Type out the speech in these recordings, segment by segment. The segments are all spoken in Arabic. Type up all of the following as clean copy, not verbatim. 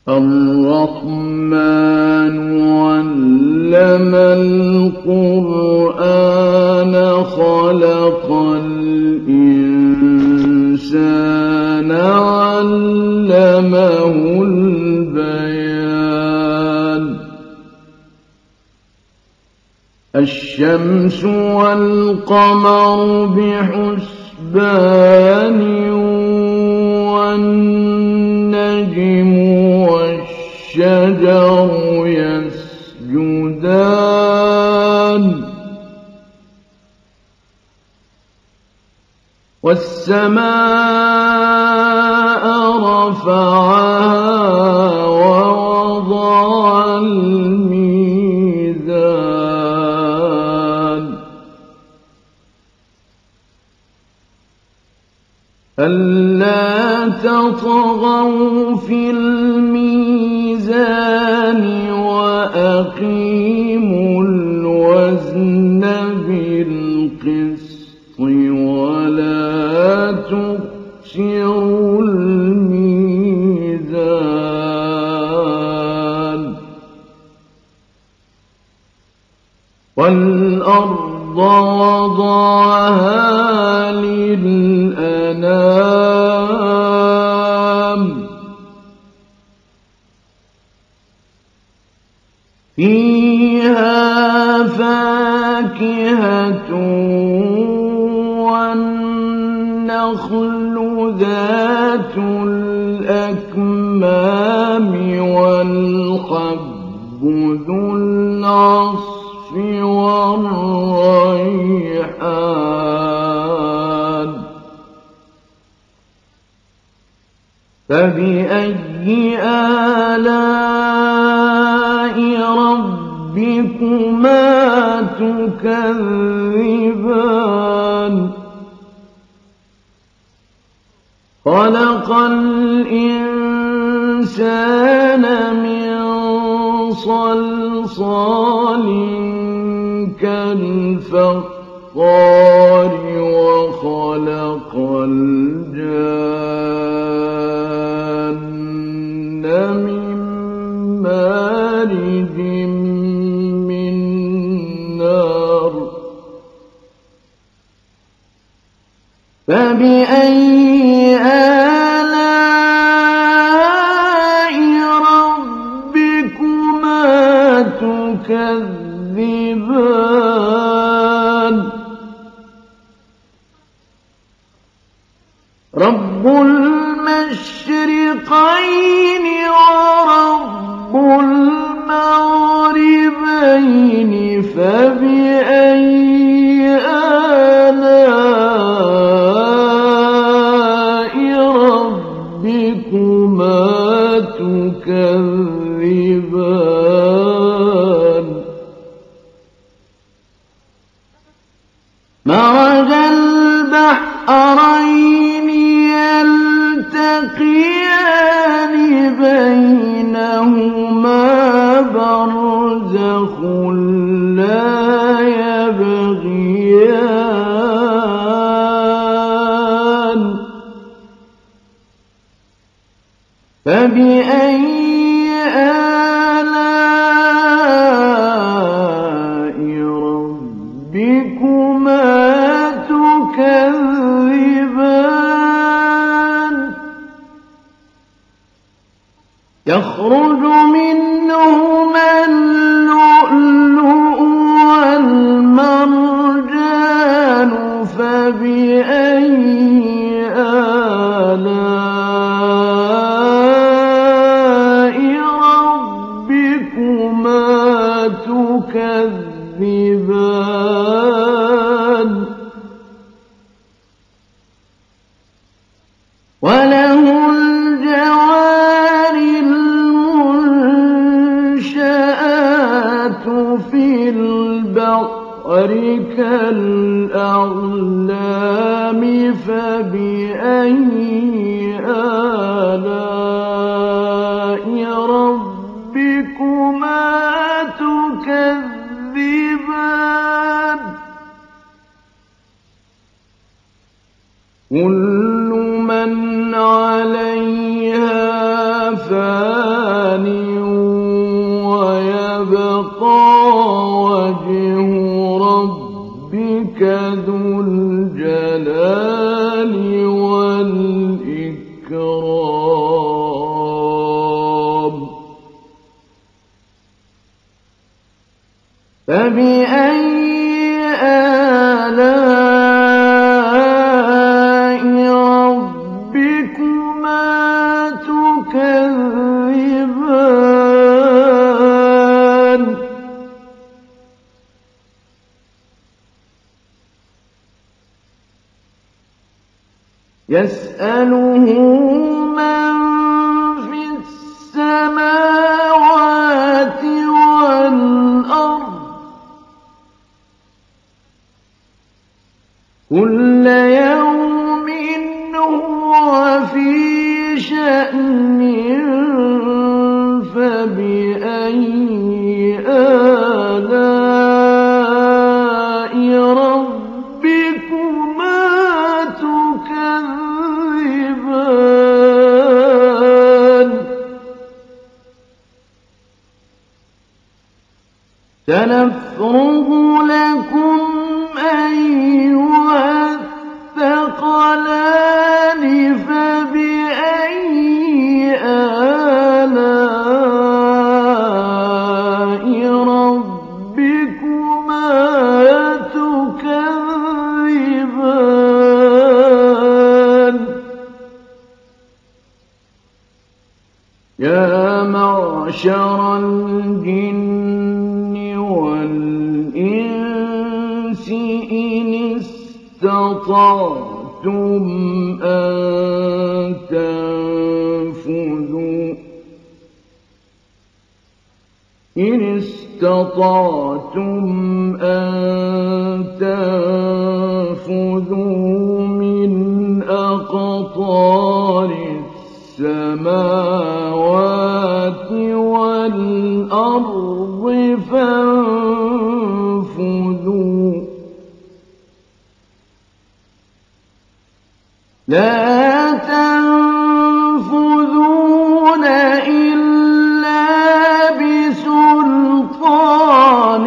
الرحمن علم القرآن خلق الإنسان علمه البيان الشمس والقمر بحسبان والنجم والشجر يسجدان والسماء رفعها ووضع الميزان ألا تطغوا في الميزان وأقيموا الوزن بالقسط ولا تخسروا الميزان والأرض وضعها للأنام فيها فاكهة والنخل ذات الأكمام والحب ذو العصف والريحان فبأي آلاء ربكما تكذبان خلق الإنسان من صلصال كالفخار وخلق الجان من مارج من نار فبأي آلاء ربكما تكذبان رب المشرقين ورب المغربين فبأي آلاء ربكما تكذبان مرج البحرين يلتقيان بينهما برزخ لا يبغيان فبأي آلاء ربكما تكذبان يخرج منهما اللؤلؤ والمرجان فبأي آلاء ربكما تكذبان وله الجوار المنشآت في البحر كالأعلام فبأي آلاء ربكما تكذبان كل من عليها فان تكذبان يسأله من في السماوات والأرض كل يوم هو في شأن فبأي آلاء ربكما تكذبان سنفرغ لكم أيها الثقلان فبأي آلاء ربكما تكذبان يا معشر الجن والإنس إن استطعتم أن تنفذوا من أقطار السماوات والأرض فانفذوا لا تنفذون إلا بسلطان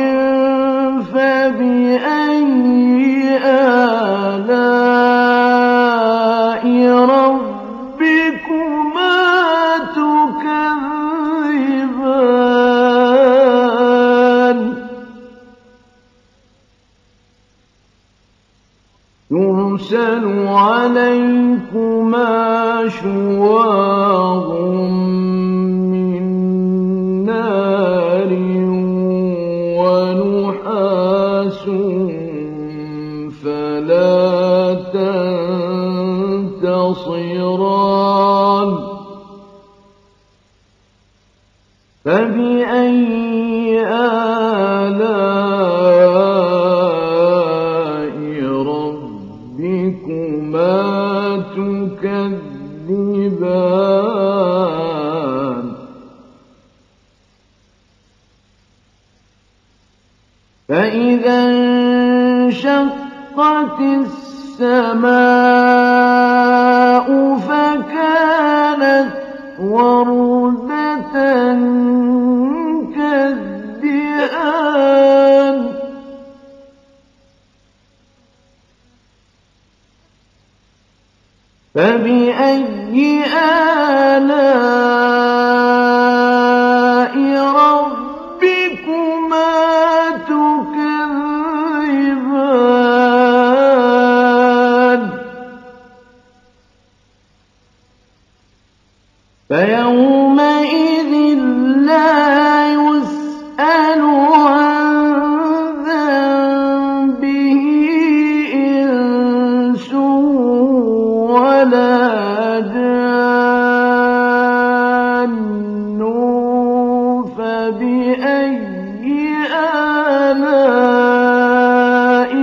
فبأي آلاء ربكما تكذبان يرسل عليكما شواظ من نار ونحاس فلا تنتصران فبأي آلاء ربكما تكذبان فإذا انشقت السماء فكانت وردة كالدهان فبأي آلاء ربكما تكذبان فيومئذ لا يسأل عن ذنبه إنس ولا جان فبأي آلاء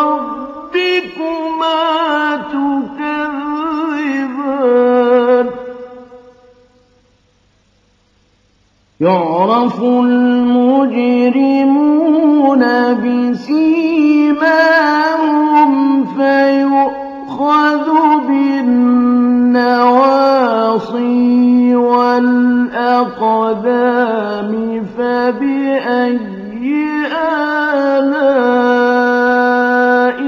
ربكما تكذبان يعرف المجرمون بسيماهم فيؤخذ بالنواصي والأقدام فبأي آلاء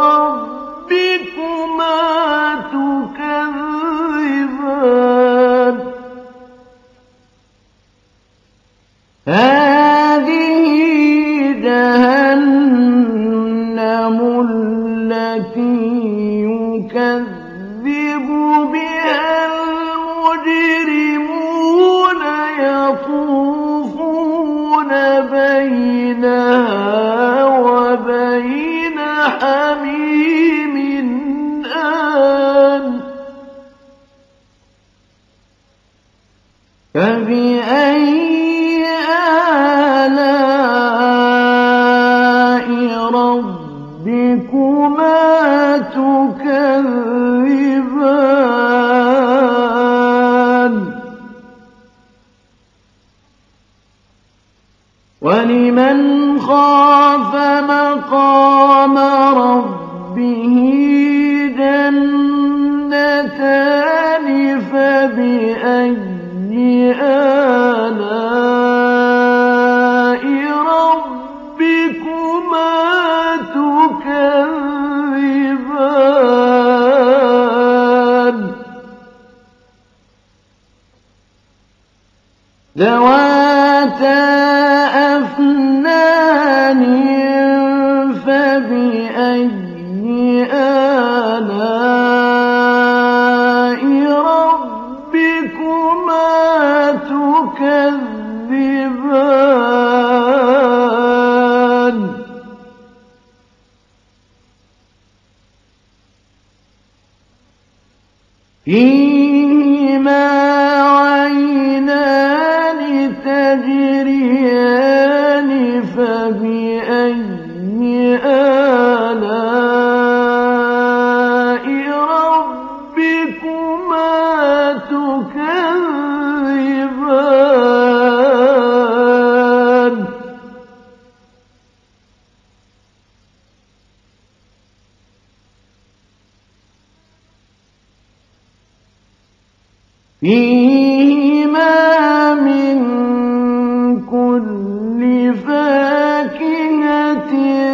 ربكما تكذبان هذه جهنم التي يكذب بها المجرمون فبأي آلاء ربكما تكذبان ولمن خاف مقام ربه جنتان فبأي آلاء ربكما تكذبان ذواتا أفنان فبأي آلاء ربكما تكذبان فيهما عينان تجريان فبأي آلاء ربكما تكذبان فيهما من كل فاكهة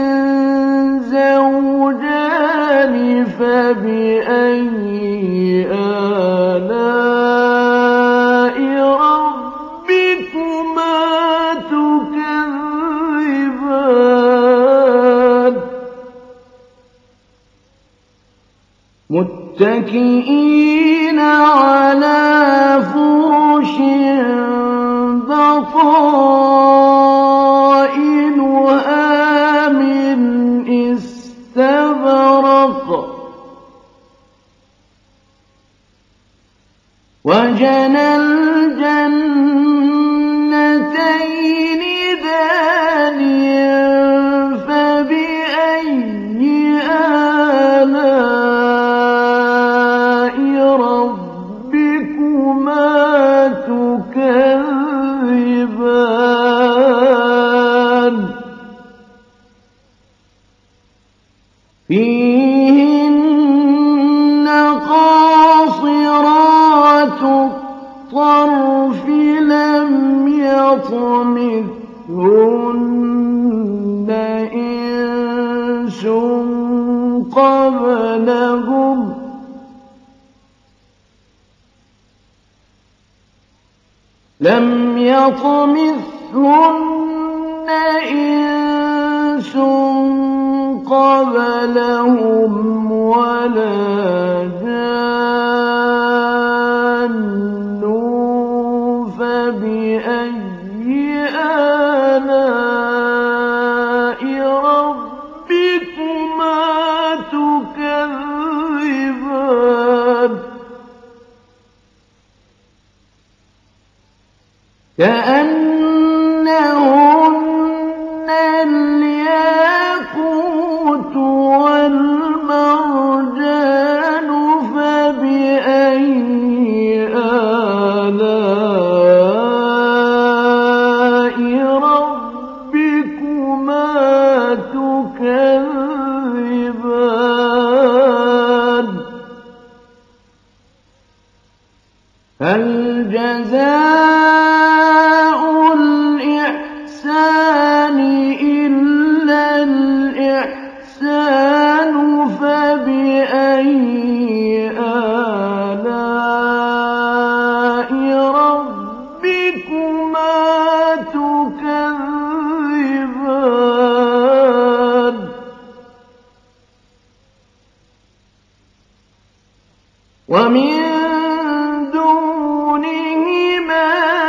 زوجان فبأي آلاء ربكما تكذبان متكئين على فرش بطائنها من استبرق وجنى الجنتين دان فبأي آلاء ربكما تكذبان فيهن قاصرات الطرف لم يطمثهن إنس قبلهم لم يطمثهن إنس قبلهم ولا جان فبأي آلاء ربكما تكذبان كأنهن الياقوت والمرجان فبأي آلاء ربكما تكذبان هل جزاء الإحسان إلا الإحسان فبأي آلاء ربكما تكذبان ومن دونهما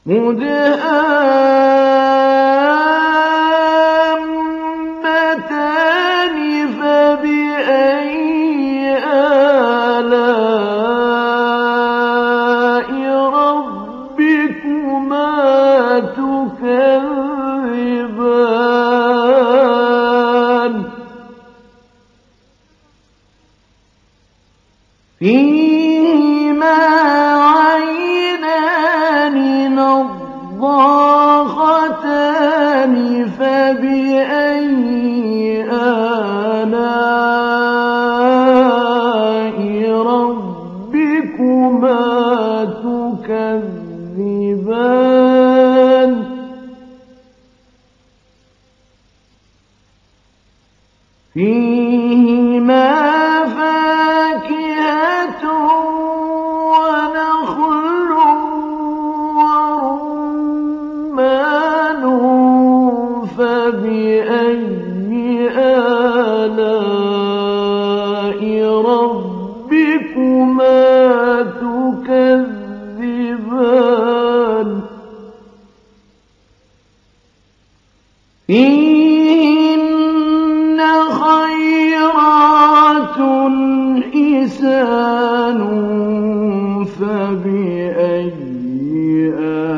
مُدْهَامَّتَانِ فَبِأَيِّ آلَاءِ رَبِّكُمَا تُكَذِّبَانِ فِيهِمَا عَيْنَانِ نَضَّاخَتَانِ فَبِأَيِّ آلَاءِ رَبِّكُمَا تُكَذِّبَانِ فِيهِمَا فَاكِهَةٌ وَنَخْلٌ وَرُمَّانٌ فَبِأَيِّ آلَاءِ رَبِّكُمَا تُكَذِّبَانِ فِيهِنَّ خَيْرَاتٌ حِسَانٌ فَبِأَيِّ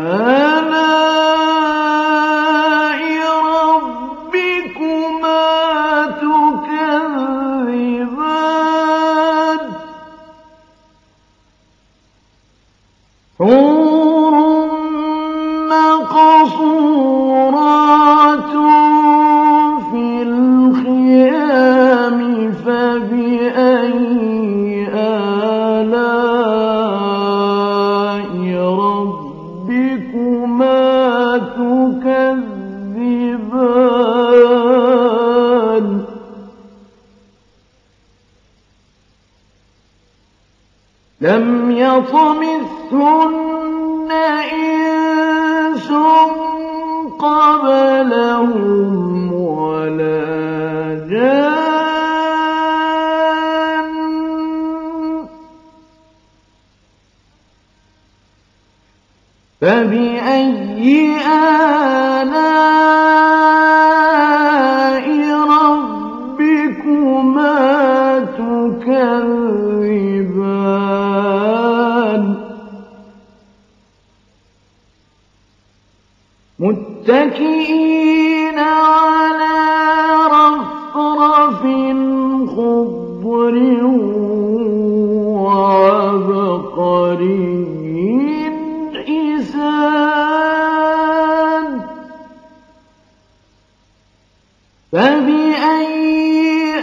آلَاءِ رَبِّكُمَا تُكَذِّبَانِ حُورٌ مَّقْصُورَاتٌ فِي الْخِيَامِ فَبِأَيِّ آلَاءِ رَبِّكُمَا تُكَذِّبَانِ لَمْ يَطْمِثْهُنَّ إِنسٌ قَبْلَهُمْ وَلَا جَانٌّ فَبِأَيِّ آلَاءِ رَبِّكُمَا تُكَذِّبَانِ مُتَّكِئِينَ عَلَىٰ رَفْرَفٍ خُضْرٍ وَعَبْقَرِيٍّ حِسَانٍ فَبِأَيِّ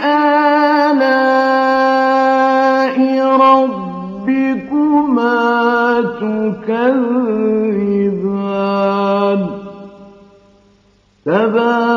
آلَاءِ رَبِّكُمَا تُكَذِّبَانِ